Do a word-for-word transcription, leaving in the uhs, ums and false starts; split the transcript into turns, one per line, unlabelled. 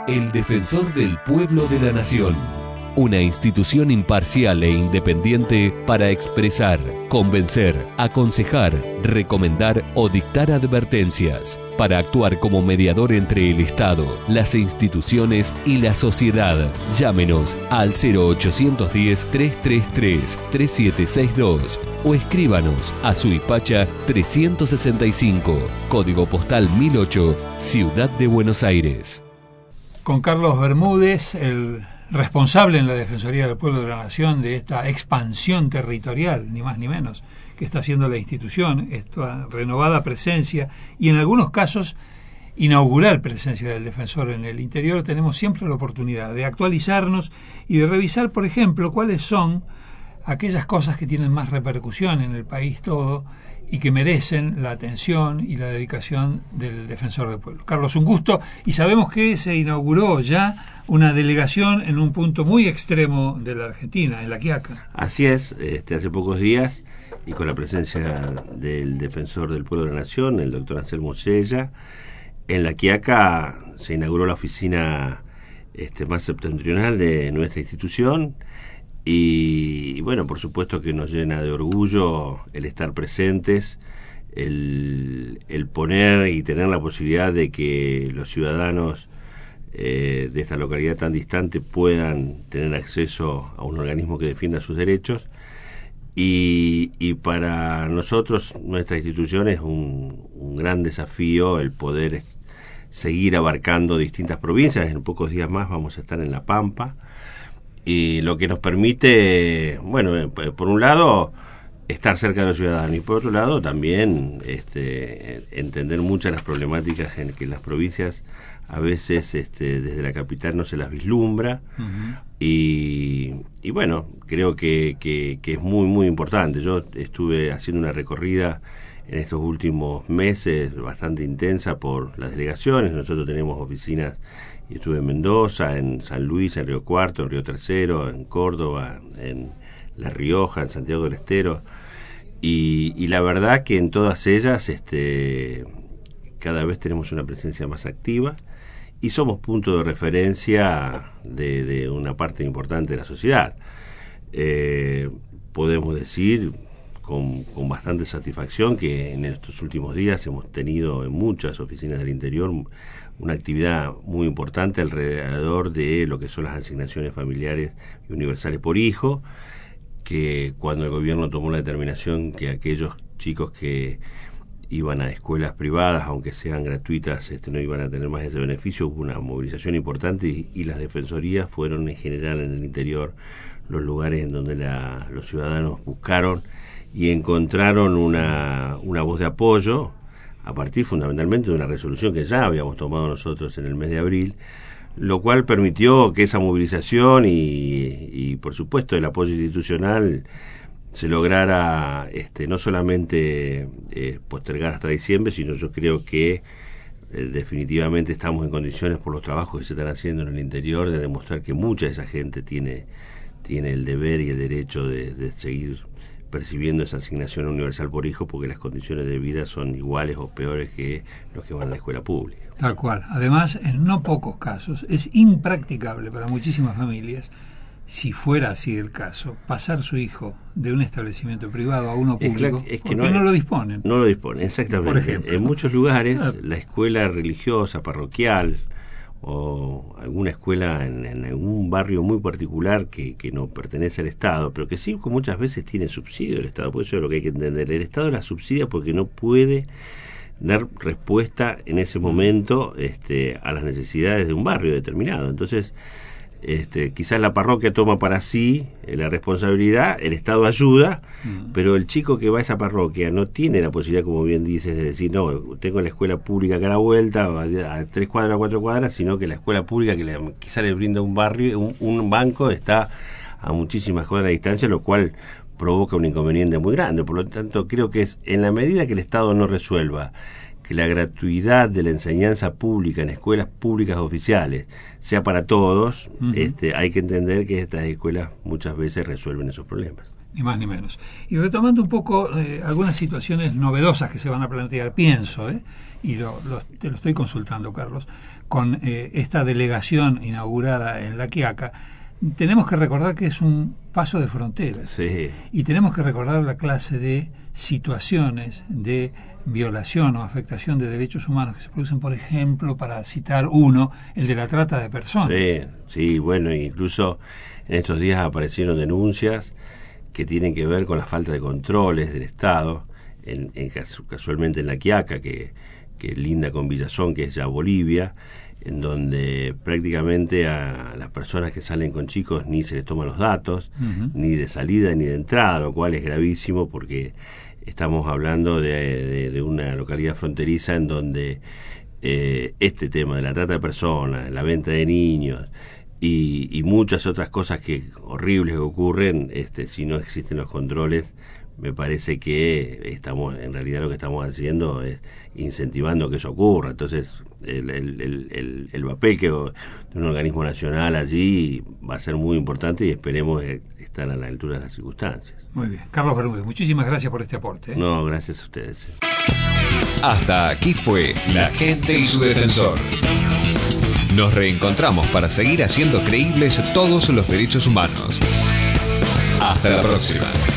El Defensor del Pueblo de la Nación. Una institución imparcial e independiente para expresar, convencer, aconsejar, recomendar o dictar advertencias, para actuar como mediador entre el Estado, las instituciones y la sociedad. Llámenos al cero ochocientos diez, trescientos treinta y tres, treinta y siete sesenta y dos o escríbanos a Suipacha trescientos sesenta y cinco, código postal mil ocho, Ciudad de Buenos Aires.
Con Carlos Bermúdez, el responsable en la Defensoría del Pueblo de la Nación de esta expansión territorial, ni más ni menos, que está haciendo la institución, esta renovada presencia y en algunos casos inaugural presencia del defensor en el interior, tenemos siempre la oportunidad de actualizarnos y de revisar, por ejemplo, cuáles son aquellas cosas que tienen más repercusión en el país todo y que merecen la atención y la dedicación del Defensor del Pueblo. Carlos, un gusto, y sabemos que se inauguró ya una delegación en un punto muy extremo de la Argentina, en La Quiaca.
Así es, este, hace pocos días, y con la presencia del Defensor del Pueblo de la Nación, el doctor Anselmo Sella, en La Quiaca se inauguró la oficina este, más septentrional de nuestra institución. Y bueno, por supuesto que nos llena de orgullo el estar presentes, el, el poner y tener la posibilidad de que los ciudadanos eh, de esta localidad tan distante puedan tener acceso a un organismo que defienda sus derechos. Y, y para nosotros, nuestra institución, es un, un gran desafío el poder seguir abarcando distintas provincias. En pocos días más vamos a estar en La Pampa. Y lo que nos permite, bueno, por un lado, estar cerca de los ciudadanos y por otro lado también este, entender muchas de las problemáticas en que las provincias a veces este, desde la capital no se las vislumbra. Uh-huh. y, y bueno, creo que, que, que es muy, muy importante. Yo estuve haciendo una recorrida en estos últimos meses bastante intensa por las delegaciones. Nosotros tenemos oficinas, y estuve en Mendoza, en San Luis, en Río Cuarto, en Río Tercero, en Córdoba, en La Rioja, en Santiago del Estero, y, y la verdad que en todas ellas este, cada vez tenemos una presencia más activa y somos punto de referencia de, de una parte importante de la sociedad. Eh, podemos decir con, con bastante satisfacción que en estos últimos días hemos tenido en muchas oficinas del interior una actividad muy importante alrededor de lo que son las asignaciones familiares y universales por hijo, que cuando el gobierno tomó la determinación que aquellos chicos que iban a escuelas privadas, aunque sean gratuitas, este, no iban a tener más ese beneficio, hubo una movilización importante y, y las defensorías fueron en general en el interior los lugares en donde la, los ciudadanos buscaron y encontraron una, una voz de apoyo a partir fundamentalmente de una resolución que ya habíamos tomado nosotros en el mes de abril, lo cual permitió que esa movilización y, y por supuesto el apoyo institucional se lograra este, no solamente eh, postergar hasta diciembre, sino yo creo que eh, definitivamente estamos en condiciones por los trabajos que se están haciendo en el interior de demostrar que mucha de esa gente tiene, tiene el deber y el derecho de, de seguir percibiendo esa asignación universal por hijo, porque las condiciones de vida son iguales o peores que los que van a la escuela pública.
Tal cual. Además, en no pocos casos, es impracticable para muchísimas familias, si fuera así el caso, pasar su hijo de un establecimiento privado a uno público,
es que
porque
no,
no lo disponen.
No lo disponen, exactamente.
Por ejemplo,
en muchos lugares,
claro,
la escuela religiosa, parroquial, o alguna escuela en, en algún barrio muy particular que, que no pertenece al Estado, pero que sí que muchas veces tiene subsidio del Estado. Por eso es lo que hay que entender. El Estado la subsidia porque no puede dar respuesta en ese momento este, a las necesidades de un barrio determinado. Entonces, este, quizás la parroquia toma para sí eh, la responsabilidad, el Estado ayuda, mm. pero el chico que va a esa parroquia no tiene la posibilidad, como bien dices, de decir, no, tengo la escuela pública acá a la vuelta, a, a tres cuadras, a cuatro cuadras, sino que la escuela pública que le, quizás le brinda un barrio, un, un banco, está a muchísimas cuadras de distancia, lo cual provoca un inconveniente muy grande. Por lo tanto, creo que es en la medida que el Estado no resuelva que la gratuidad de la enseñanza pública en escuelas públicas oficiales sea para todos, uh-huh. este, hay que entender que estas escuelas muchas veces resuelven esos problemas.
Ni más ni menos. Y retomando un poco eh, algunas situaciones novedosas que se van a plantear, pienso, ¿eh? y lo, lo, te lo estoy consultando, Carlos, con eh, esta delegación inaugurada en La Quiaca, tenemos que recordar que es un paso de fronteras.
Sí.
Y tenemos que recordar la clase de situaciones de violación o afectación de derechos humanos que se producen, por ejemplo, para citar uno, el de la trata de personas.
Sí, sí, bueno, incluso en estos días aparecieron denuncias que tienen que ver con la falta de controles del Estado, en, en casualmente en La Quiaca, que, que linda con Villazón, que es ya Bolivia, en donde prácticamente a las personas que salen con chicos ni se les toman los datos, uh-huh. ni de salida ni de entrada, lo cual es gravísimo porque estamos hablando de, de, de una localidad fronteriza en donde eh, este tema de la trata de personas, la venta de niños y, y muchas otras cosas que horribles que ocurren, este, si no existen los controles, me parece que estamos, en realidad lo que estamos haciendo es incentivando que eso ocurra. Entonces el, el, el, el papel que de un organismo nacional allí va a ser muy importante y esperemos estar a la altura de las circunstancias.
Muy bien. Carlos Bermúdez, muchísimas gracias por este aporte. ¿eh?
No, gracias a ustedes.
Hasta aquí fue La Gente y su Defensor. Nos reencontramos para seguir haciendo creíbles todos los derechos humanos. Hasta la próxima.